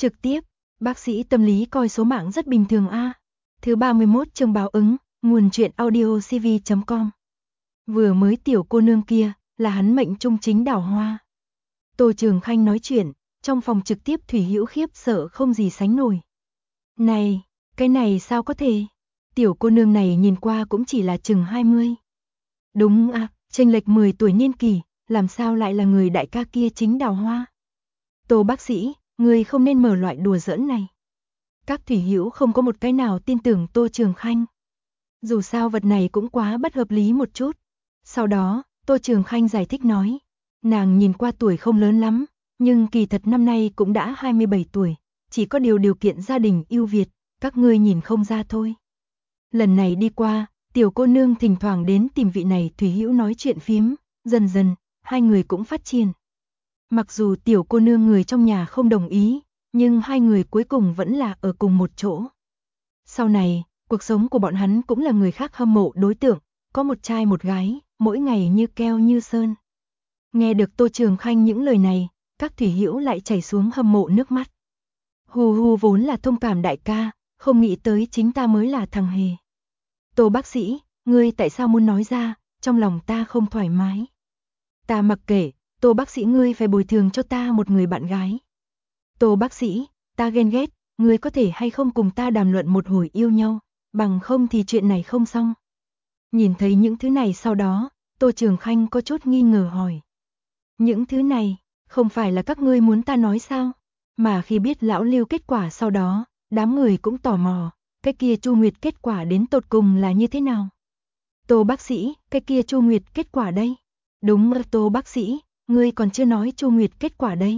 Trực tiếp, bác sĩ tâm lý coi số mạng rất bình thường a. Thứ 31 chương báo ứng, nguồn truyện audio cv.com. Vừa mới tiểu cô nương kia, là hắn mệnh trung chính đào hoa. Tô Trường Khanh nói chuyện, trong phòng trực tiếp Thủy Hữu khiếp sợ không gì sánh nổi. Này, cái này sao có thể? Tiểu cô nương này nhìn qua cũng chỉ là chừng 20. Đúng à, chênh lệch 10 tuổi niên kỷ, làm sao lại là người đại ca kia chính đào hoa? Tô bác sĩ, người không nên mở loại đùa giỡn này. Các Thủy Hữu không có một cái nào tin tưởng Tô Trường Khanh. Dù sao vật này cũng quá bất hợp lý một chút. Sau đó, Tô Trường Khanh giải thích nói, nàng nhìn qua tuổi không lớn lắm, nhưng kỳ thật năm nay cũng đã 27 tuổi, chỉ có điều kiện gia đình ưu việt, các ngươi nhìn không ra thôi. Lần này đi qua, tiểu cô nương thỉnh thoảng đến tìm vị này Thủy Hữu nói chuyện phím, dần dần, hai người cũng phát triển. Mặc dù tiểu cô nương người trong nhà không đồng ý, nhưng hai người cuối cùng vẫn là ở cùng một chỗ. Sau này, cuộc sống của bọn hắn cũng là người khác hâm mộ đối tượng, có một trai một gái, mỗi ngày như keo như sơn. Nghe được Tô Trường Khanh những lời này, các Thủy Hữu lại chảy xuống hâm mộ nước mắt. Hù hù vốn là thông cảm đại ca, không nghĩ tới chính ta mới là thằng hề. Tô bác sĩ, ngươi tại sao muốn nói ra, trong lòng ta không thoải mái. Ta mặc kệ, Tô bác sĩ ngươi phải bồi thường cho ta một người bạn gái. Tô bác sĩ, ta ghen ghét, ngươi có thể hay không cùng ta đàm luận một hồi yêu nhau, bằng không thì chuyện này không xong. Nhìn thấy những thứ này sau đó, Tô Trường Khanh có chút nghi ngờ hỏi. Những thứ này, không phải là các ngươi muốn ta nói sao? Mà khi biết lão Lưu kết quả sau đó, đám người cũng tò mò, cái kia Chu Nguyệt kết quả đến tột cùng là như thế nào? Tô bác sĩ, cái kia Chu Nguyệt kết quả đây? Đúng à, Tô bác sĩ, ngươi còn chưa nói Chu Nguyệt kết quả đây.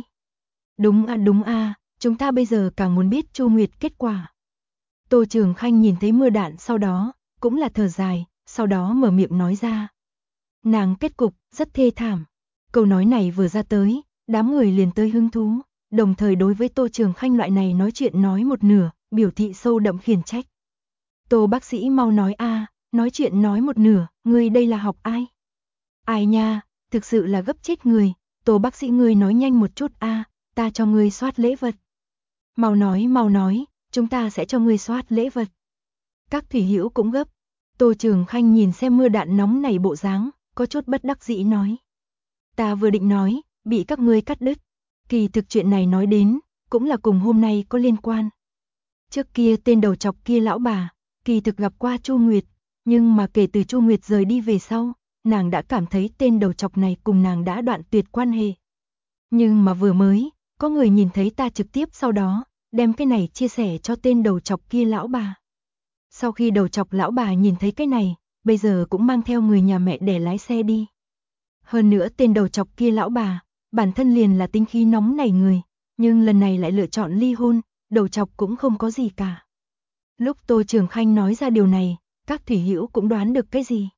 Đúng à, chúng ta bây giờ càng muốn biết Chu Nguyệt kết quả. Tô Trường Khanh nhìn thấy mưa đạn sau đó, cũng là thở dài, sau đó mở miệng nói ra. Nàng kết cục rất thê thảm. Câu nói này vừa ra tới, đám người liền tới hứng thú, đồng thời đối với Tô Trường Khanh loại này nói chuyện nói một nửa, biểu thị sâu đậm khiển trách. Tô bác sĩ mau nói a, nói chuyện nói một nửa, ngươi đây là học ai? Ai nha, thực sự là gấp chết người, Tô bác sĩ ngươi nói nhanh một chút a, ta cho ngươi soát lễ vật. Mau nói, chúng ta sẽ cho ngươi soát lễ vật. Các Thủy Hữu cũng gấp. Tô Trường Khanh nhìn xem mưa đạn nóng này bộ dáng, có chút bất đắc dĩ nói. Ta vừa định nói, bị các ngươi cắt đứt. Kỳ thực chuyện này nói đến, cũng là cùng hôm nay có liên quan. Trước kia tên đầu chọc kia lão bà, kỳ thực gặp qua Chu Nguyệt, nhưng mà kể từ Chu Nguyệt rời đi về sau, nàng đã cảm thấy tên đầu chọc này cùng nàng đã đoạn tuyệt quan hệ. Nhưng mà vừa mới, có người nhìn thấy ta trực tiếp sau đó, đem cái này chia sẻ cho tên đầu chọc kia lão bà. Sau khi đầu chọc lão bà nhìn thấy cái này, bây giờ cũng mang theo người nhà mẹ để lái xe đi. Hơn nữa tên đầu chọc kia lão bà, bản thân liền là tính khí nóng nảy người, nhưng lần này lại lựa chọn ly hôn, đầu chọc cũng không có gì cả. Lúc Tô Trường Khanh nói ra điều này, các Thủy Hữu cũng đoán được cái gì.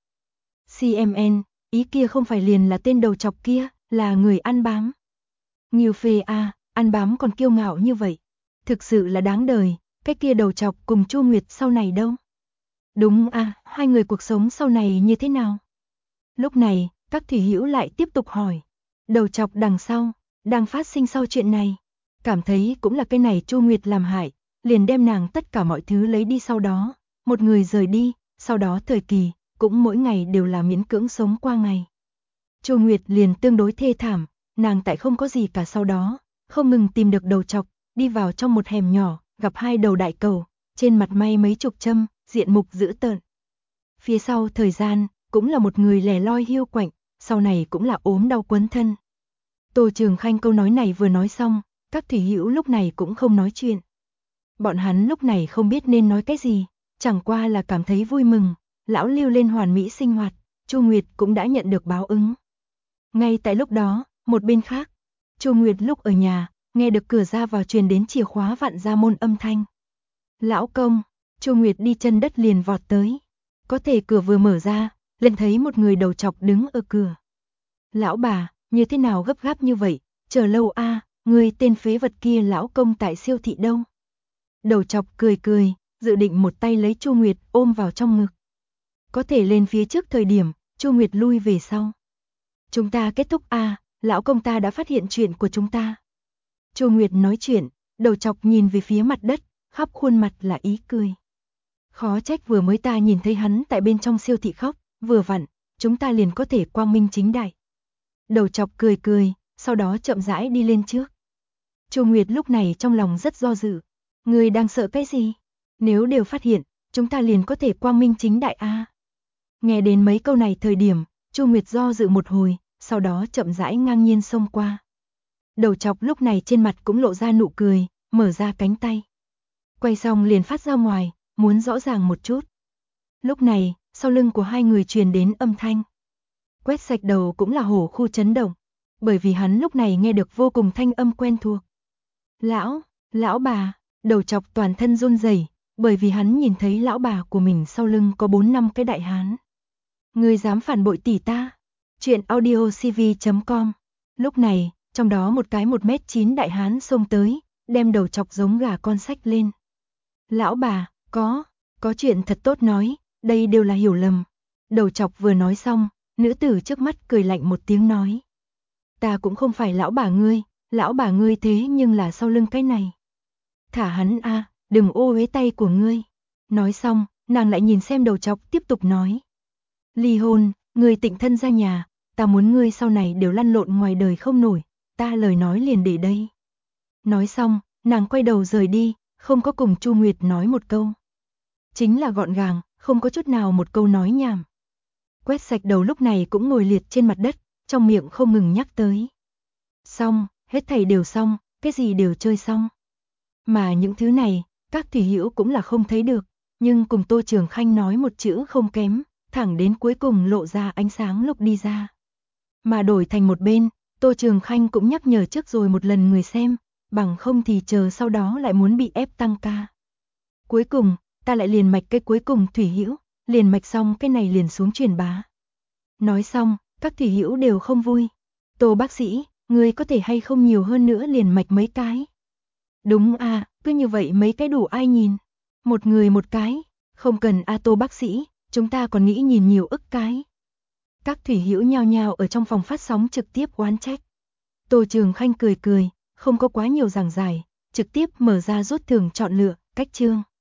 CMN, ý kia không phải liền là tên đầu chọc kia, là người ăn bám. Nghiêu phê a, ăn bám còn kiêu ngạo như vậy. Thực sự là đáng đời, cái kia đầu chọc cùng Chu Nguyệt sau này đâu? Đúng à, hai người cuộc sống sau này như thế nào? Lúc này, các Thủy Hữu lại tiếp tục hỏi. Đầu chọc đằng sau, đang phát sinh sau chuyện này. Cảm thấy cũng là cái này Chu Nguyệt làm hại, liền đem nàng tất cả mọi thứ lấy đi sau đó. Một người rời đi, sau đó thời kỳ, cũng mỗi ngày đều là miễn cưỡng sống qua ngày. Chu Nguyệt liền tương đối thê thảm, nàng tại không có gì cả sau đó, không ngừng tìm được đầu chọc, đi vào trong một hẻm nhỏ, gặp hai đầu đại cầu, trên mặt may mấy chục châm, diện mục dữ tợn. Phía sau thời gian, cũng là một người lẻ loi hiu quạnh, sau này cũng là ốm đau quấn thân. Tô Trường Khanh câu nói này vừa nói xong, các Thủy Hữu lúc này cũng không nói chuyện. Bọn hắn lúc này không biết nên nói cái gì, chẳng qua là cảm thấy vui mừng, lão Lưu lên hoàn mỹ sinh hoạt, Chu Nguyệt cũng đã nhận được báo ứng. Ngay tại lúc đó, một bên khác, Chu Nguyệt lúc ở nhà, nghe được cửa ra vào truyền đến chìa khóa vặn ra môn âm thanh. Lão công, Chu Nguyệt đi chân đất liền vọt tới. Có thể cửa vừa mở ra, liền thấy một người đầu chọc đứng ở cửa. Lão bà, như thế nào gấp gáp như vậy, chờ lâu a, người tên phế vật kia lão công tại siêu thị đâu? Đầu chọc cười, dự định một tay lấy Chu Nguyệt ôm vào trong ngực. Có thể lên phía trước thời điểm, Chu Nguyệt lui về sau. Chúng ta kết thúc a, lão công ta đã phát hiện chuyện của chúng ta. Chu Nguyệt nói chuyện, Đầu chọc nhìn về phía mặt đất, khắp khuôn mặt là ý cười. Khó trách vừa mới ta nhìn thấy hắn tại bên trong siêu thị khóc, vừa vặn, chúng ta liền có thể quang minh chính đại. Đầu chọc cười cười, sau đó chậm rãi đi lên trước. Chu Nguyệt lúc này trong lòng rất do dự. Ngươi đang sợ cái gì? Nếu đều phát hiện, chúng ta liền có thể quang minh chính đại a. Nghe đến mấy câu này thời điểm, Chu Nguyệt do dự một hồi, sau đó chậm rãi ngang nhiên xông qua. Đầu chọc lúc này trên mặt cũng lộ ra nụ cười, mở ra cánh tay. Quay xong liền phát ra ngoài, muốn rõ ràng một chút. Lúc này, sau lưng của hai người truyền đến âm thanh. Quét sạch đầu cũng là hổ khu chấn động, bởi vì hắn lúc này nghe được vô cùng thanh âm quen thuộc. Lão bà, đầu chọc toàn thân run rẩy, bởi vì hắn nhìn thấy lão bà của mình sau lưng có 4-5 cái đại hán. Ngươi dám phản bội tỷ ta? Chuyện audiocv.com. Lúc này, trong đó một cái 1m9 đại hán xông tới, đem đầu chọc giống gà con xách lên. Lão bà, có chuyện thật tốt nói, đây đều là hiểu lầm. Đầu chọc vừa nói xong, nữ tử trước mắt cười lạnh một tiếng nói. Ta cũng không phải lão bà ngươi thế nhưng là sau lưng cái này. Thả hắn a, đừng ô uế tay của ngươi. Nói xong, nàng lại nhìn xem đầu chọc tiếp tục nói. Ly hôn, ngươi tịnh thân ra nhà, ta muốn ngươi sau này đều lăn lộn ngoài đời không nổi, ta lời nói liền để đây. Nói xong, nàng quay đầu rời đi, không có cùng Chu Nguyệt nói một câu. Chính là gọn gàng, không có chút nào một câu nói nhảm. Quét sạch đầu lúc này cũng ngồi liệt trên mặt đất, trong miệng không ngừng nhắc tới. Xong, hết thảy đều xong, cái gì đều chơi xong. Mà những thứ này, các thủy hữu cũng là không thấy được, nhưng cùng Tô Trường Khanh nói một chữ không kém, thẳng đến cuối cùng lộ ra ánh sáng lúc đi ra. Mà đổi thành một bên, Tô Trường Khanh cũng nhắc nhở trước rồi một lần người xem, bằng không thì chờ sau đó lại muốn bị ép tăng ca. Cuối cùng, ta lại liền mạch cái cuối cùng thủy hữu, liền mạch xong cái này liền xuống truyền bá. Nói xong, các thủy hữu đều không vui. Tô bác sĩ, ngươi có thể hay không nhiều hơn nữa liền mạch mấy cái? Đúng à, cứ như vậy mấy cái đủ ai nhìn? Một người một cái, không cần a Tô bác sĩ, chúng ta còn nghĩ nhìn nhiều ức cái. Các thủy hữu nhao nhao ở trong phòng phát sóng trực tiếp oán trách. Tô Trường Khanh cười cười, không có quá nhiều giảng giải, trực tiếp mở ra rút thưởng chọn lựa, cách chương.